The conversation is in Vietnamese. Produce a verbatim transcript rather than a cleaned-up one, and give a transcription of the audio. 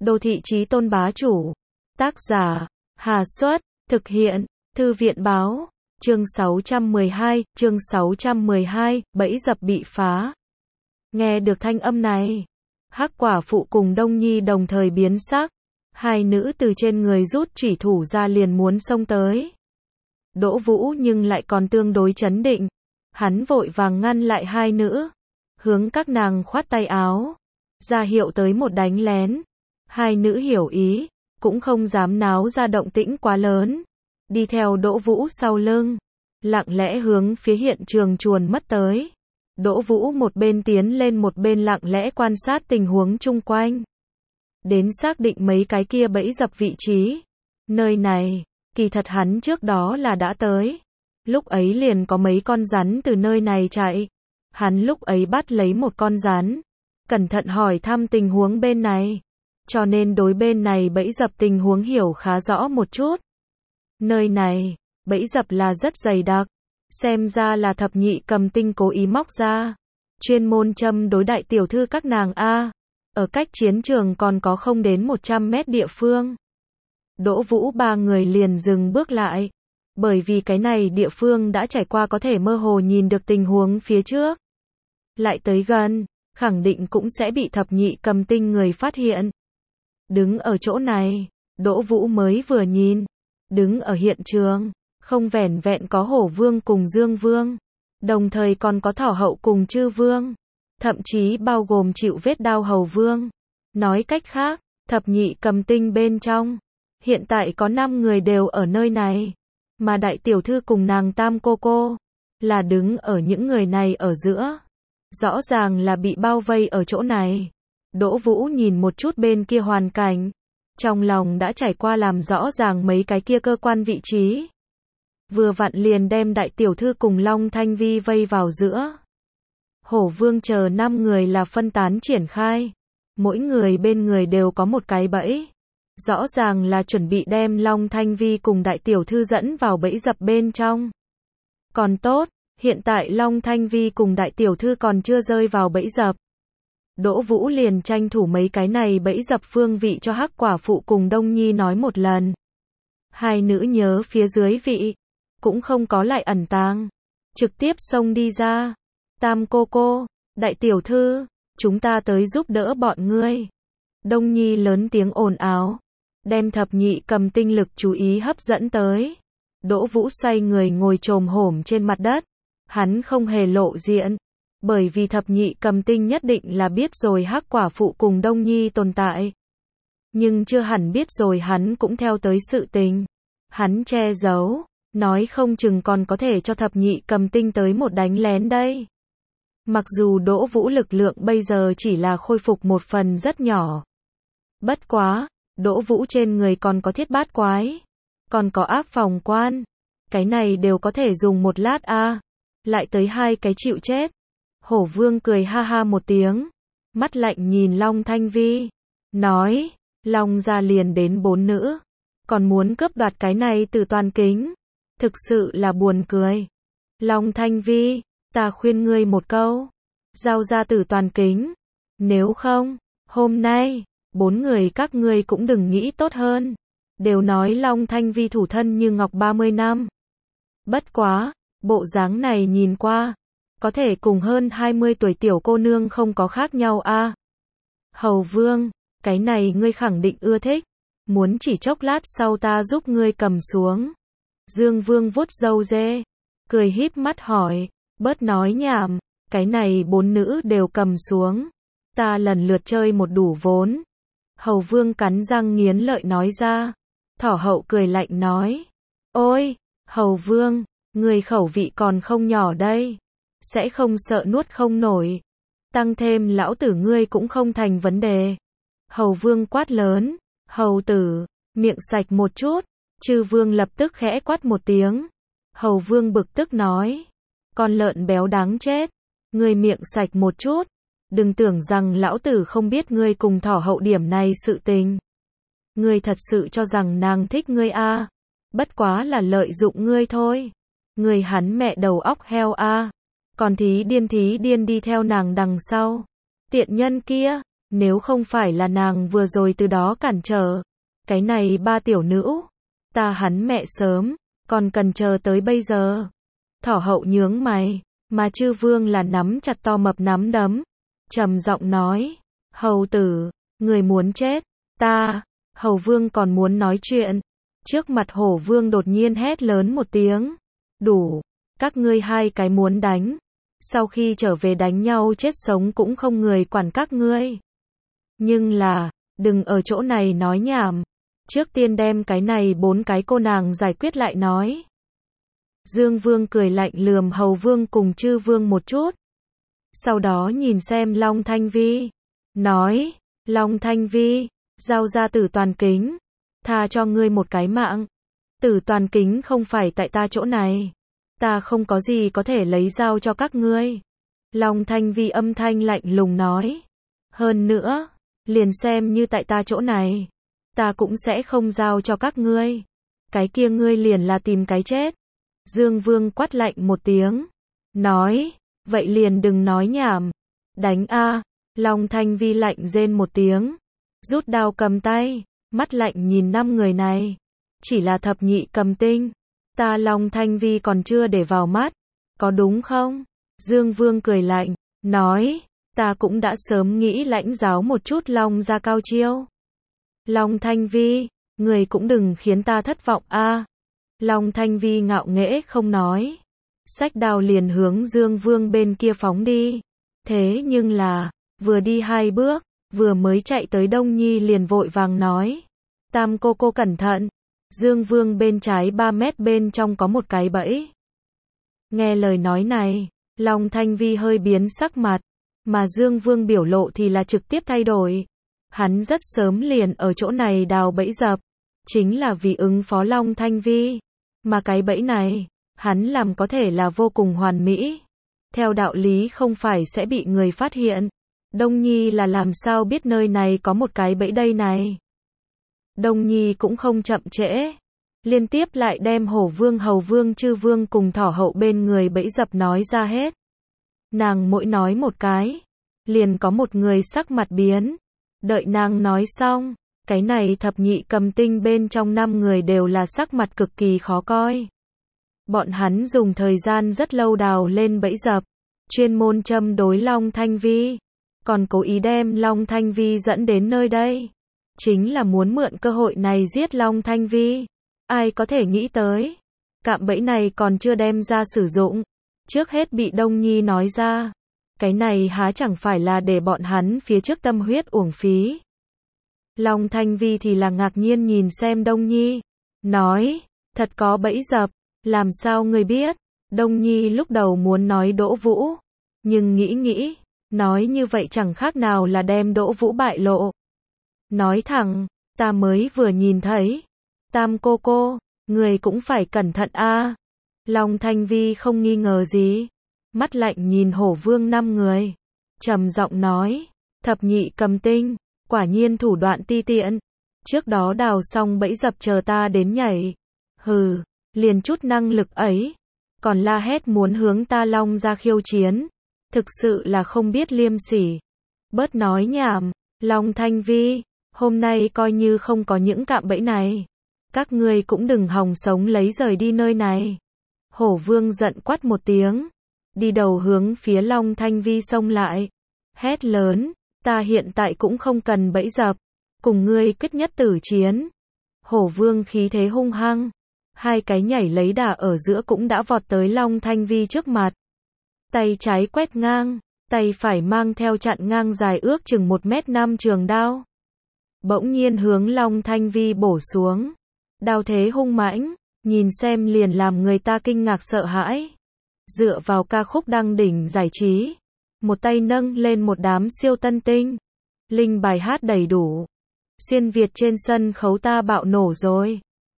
Đô thị chí tôn bá chủ. Tác giả, Hà Xuất, thực hiện, Thư viện báo, chương sáu trăm mười hai, chương sáu trăm mười hai, bẫy dập bị phá. Nghe được thanh âm này, Hắc quả phụ cùng Đông Nhi đồng thời biến sắc, hai nữ từ trên người rút chủy thủ ra liền muốn xông tới. Đỗ Vũ nhưng lại còn tương đối trấn định, hắn vội vàng ngăn lại hai nữ, hướng các nàng khoát tay áo, ra hiệu tới một đánh lén. Hai nữ hiểu ý, cũng không dám náo ra động tĩnh quá lớn, đi theo Đỗ Vũ sau lưng, lặng lẽ hướng phía hiện trường chuồn mất tới. Đỗ Vũ một bên tiến lên một bên lặng lẽ quan sát tình huống chung quanh, đến xác định mấy cái kia bẫy dập vị trí. Nơi này, kỳ thật hắn trước đó là đã tới, lúc ấy liền có mấy con rắn từ nơi này chạy. Hắn lúc ấy bắt lấy một con rắn, cẩn thận hỏi thăm tình huống bên này, cho nên đối bên này bẫy dập tình huống hiểu khá rõ một chút. Nơi này, bẫy dập là rất dày đặc, xem ra là thập nhị cầm tinh cố ý móc ra, chuyên môn châm đối đại tiểu thư các nàng a. Ở cách chiến trường còn có không đến một trăm mét địa phương. Đỗ Vũ ba người liền dừng bước lại, bởi vì cái này địa phương đã trải qua có thể mơ hồ nhìn được tình huống phía trước. Lại tới gần, khẳng định cũng sẽ bị thập nhị cầm tinh người phát hiện. Đứng ở chỗ này, Đỗ Vũ mới vừa nhìn, đứng ở hiện trường, không vẻn vẹn có Hổ Vương cùng Dương Vương, đồng thời còn có Thỏ Hậu cùng Chư Vương, thậm chí bao gồm chịu vết đao Hầu Vương. Nói cách khác, thập nhị cầm tinh bên trong, hiện tại có năm người đều ở nơi này, mà đại tiểu thư cùng nàng tam cô cô, là đứng ở những người này ở giữa. Rõ ràng là bị bao vây ở chỗ này. Đỗ Vũ nhìn một chút bên kia hoàn cảnh, trong lòng đã trải qua làm rõ ràng mấy cái kia cơ quan vị trí. Vừa vặn liền đem đại tiểu thư cùng Long Thanh Vi vây vào giữa. Hổ Vương chờ năm người là phân tán triển khai, mỗi người bên người đều có một cái bẫy. Rõ ràng là chuẩn bị đem Long Thanh Vi cùng đại tiểu thư dẫn vào bẫy dập bên trong. Còn tốt, hiện tại Long Thanh Vi cùng đại tiểu thư còn chưa rơi vào bẫy dập. Đỗ Vũ liền tranh thủ mấy cái này bẫy dập phương vị cho Hắc quả phụ cùng Đông Nhi nói một lần. Hai nữ nhớ phía dưới vị, cũng không có lại ẩn tàng, trực tiếp xông đi ra. Tam cô cô, đại tiểu thư, chúng ta tới giúp đỡ bọn ngươi. Đông Nhi lớn tiếng ồn ào, đem thập nhị cầm tinh lực chú ý hấp dẫn tới. Đỗ Vũ xoay người ngồi chồm hổm trên mặt đất, hắn không hề lộ diện, bởi vì thập nhị cầm tinh nhất định là biết rồi Hắc quả phụ cùng Đông Nhi tồn tại. Nhưng chưa hẳn biết rồi hắn cũng theo tới sự tình. Hắn che giấu, nói không chừng còn có thể cho thập nhị cầm tinh tới một đánh lén đây. Mặc dù Đỗ Vũ lực lượng bây giờ chỉ là khôi phục một phần rất nhỏ. Bất quá, Đỗ Vũ trên người còn có thiết bát quái, còn có áp phòng quan. Cái này đều có thể dùng một lát a. À. Lại tới hai cái chịu chết. Hổ Vương cười ha ha một tiếng, mắt lạnh nhìn Long Thanh Vi, nói, Long gia liền đến bốn nữ, còn muốn cướp đoạt cái này từ toàn kính, thực sự là buồn cười. Long Thanh Vi, ta khuyên ngươi một câu, giao ra tử toàn kính, nếu không, hôm nay, bốn người các ngươi cũng đừng nghĩ tốt hơn. Đều nói Long Thanh Vi thủ thân như ngọc ba mươi năm. Bất quá, bộ dáng này nhìn qua, có thể cùng hơn hai mươi tuổi tiểu cô nương không có khác nhau a. À. Hầu Vương, cái này ngươi khẳng định ưa thích, muốn chỉ chốc lát sau ta giúp ngươi cầm xuống. Dương Vương vuốt râu dê, cười híp mắt hỏi, bớt nói nhảm, cái này bốn nữ đều cầm xuống, ta lần lượt chơi một đủ vốn. Hầu Vương cắn răng nghiến lợi nói ra. Thỏ Hậu cười lạnh nói, ôi, Hầu Vương, người khẩu vị còn không nhỏ đây, sẽ không sợ nuốt không nổi, tăng thêm lão tử ngươi cũng không thành vấn đề. Hầu Vương quát lớn, hầu tử, miệng sạch một chút. Chư Vương lập tức khẽ quát một tiếng. Hầu Vương bực tức nói, con lợn béo đáng chết, ngươi miệng sạch một chút, đừng tưởng rằng lão tử không biết ngươi cùng Thỏ Hậu điểm này sự tình. Ngươi thật sự cho rằng nàng thích ngươi a? À? Bất quá là lợi dụng ngươi thôi. Ngươi hắn mẹ đầu óc heo a, à? Còn thí điên thí điên đi theo nàng đằng sau. Tiện nhân kia, Nếu không phải là nàng vừa rồi từ đó cản trở, cái này ba tiểu nữ, ta hắn mẹ sớm, còn cần chờ tới bây giờ. Thỏ hậu nhướng mày, mà chư vương là nắm chặt to mập nắm đấm, trầm giọng nói, hầu tử, người muốn chết, ta, hầu vương còn muốn nói chuyện, trước mặt hổ vương đột nhiên hét lớn một tiếng, đủ, các ngươi hai cái muốn đánh, sau khi trở về đánh nhau chết sống cũng không người quản các ngươi. Nhưng là, đừng ở chỗ này nói nhảm, trước tiên đem cái này bốn cái cô nàng giải quyết lại nói. Dương Vương cười lạnh lườm hầu vương cùng chư vương một chút. Sau đó nhìn xem Long Thanh Vi, nói, Long Thanh Vi, giao ra Tử Toàn Kính, tha cho ngươi một cái mạng. Tử Toàn Kính không phải tại ta chỗ này, ta không có gì có thể lấy giao cho các ngươi. Long Thanh Vi âm thanh lạnh lùng nói, hơn nữa, liền xem như tại ta chỗ này, ta cũng sẽ không giao cho các ngươi. Cái kia ngươi liền là tìm cái chết. Dương Vương quát lạnh một tiếng, nói, vậy liền đừng nói nhảm, đánh a. Long Thanh Vi lạnh rên một tiếng, rút đao cầm tay, mắt lạnh nhìn năm người này, chỉ là thập nhị cầm tinh, ta Long Thanh Vi còn chưa để vào mắt, có đúng không? Dương Vương cười lạnh, nói, ta cũng đã sớm nghĩ lãnh giáo một chút Long gia cao chiêu. Long Thanh Vi, người cũng đừng khiến ta thất vọng a. Long Thanh Vi ngạo nghễ không nói, xách đao liền hướng Dương Vương bên kia phóng đi. Thế nhưng là, vừa đi hai bước, vừa mới chạy tới Đông Nhi liền vội vàng nói, Tam cô cô cẩn thận, Dương Vương bên trái ba mét bên trong có một cái bẫy. Nghe lời nói này, Long Thanh Vi hơi biến sắc mặt, mà Dương Vương biểu lộ thì là trực tiếp thay đổi. Hắn rất sớm liền ở chỗ này đào bẫy dập, chính là vì ứng phó Long Thanh Vi. Mà cái bẫy này, hắn làm có thể là vô cùng hoàn mỹ. Theo đạo lý không phải sẽ bị người phát hiện. Đông Nhi là làm sao biết nơi này có một cái bẫy đây này. Đông Nhi cũng không chậm trễ. Liên tiếp lại đem hổ vương, hầu vương, chư vương cùng thỏ hậu bên người bẫy dập nói ra hết. Nàng mỗi nói một cái, liền có một người sắc mặt biến. Đợi nàng nói xong, cái này thập nhị cầm tinh bên trong năm người đều là sắc mặt cực kỳ khó coi. Bọn hắn dùng thời gian rất lâu đào lên bẫy dập, chuyên môn châm đối Long Thanh Vi, còn cố ý đem Long Thanh Vi dẫn đến nơi đây. Chính là muốn mượn cơ hội này giết Long Thanh Vi. Ai có thể nghĩ tới, cạm bẫy này còn chưa đem ra sử dụng, trước hết bị Đông Nhi nói ra. Cái này há chẳng phải là để bọn hắn phía trước tâm huyết uổng phí. Long Thanh Vi thì là ngạc nhiên nhìn xem Đông Nhi, nói, thật có bẫy dập, làm sao người biết? Đông Nhi lúc đầu muốn nói Đỗ Vũ, nhưng nghĩ nghĩ, nói như vậy chẳng khác nào là đem Đỗ Vũ bại lộ. Nói thẳng, ta mới vừa nhìn thấy, Tam cô cô, người cũng phải cẩn thận a. Long Thanh Vi không nghi ngờ gì, mắt lạnh nhìn hổ vương năm người, trầm giọng nói, thập nhị cầm tinh, quả nhiên thủ đoạn ti tiện, trước đó đào xong bẫy dập chờ ta đến nhảy. Hừ, liền chút năng lực ấy, còn la hét muốn hướng ta Long ra khiêu chiến, thực sự là không biết liêm sỉ. Bớt nói nhảm, Long Thanh Vi, hôm nay coi như không có những cạm bẫy này, các ngươi cũng đừng hòng sống lấy rời đi nơi này. Hổ vương giận quát một tiếng, đi đầu hướng phía Long Thanh Vi xông lại, hét lớn, ta hiện tại cũng không cần bẫy dập, cùng ngươi quyết nhất tử chiến. Hổ vương khí thế hung hăng, hai cái nhảy lấy đà ở giữa cũng đã vọt tới Long Thanh Vi trước mặt. Tay trái quét ngang, tay phải mang theo chặn ngang dài ước chừng một mét năm trường đao. Bỗng nhiên hướng Long Thanh Vi bổ xuống. Đao thế hung mãnh, nhìn xem liền làm người ta kinh ngạc sợ hãi. Dựa vào ca khúc đăng đỉnh giải trí, một tay nâng lên một đám siêu tân tinh. Linh bài hát đầy đủ. Xuyên Việt trên sân khấu ta bạo nổ rồi.